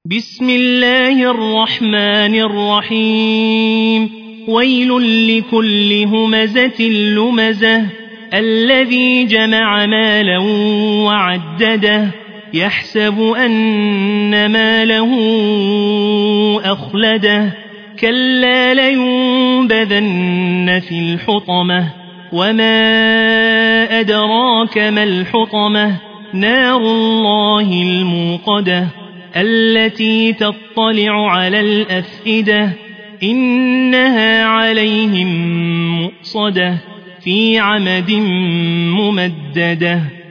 بسم الله الرحمن الرحيم ويل لكل همزة لمزة الذي جمع مالا وعدده يحسب أن ماله أخلده كلا لينبذن في الحطمة وما أدراك ما الحطمة نار الله الموقدة التي تطلع على الأفئدة إنها عليهم مؤصدة في عمد ممددة.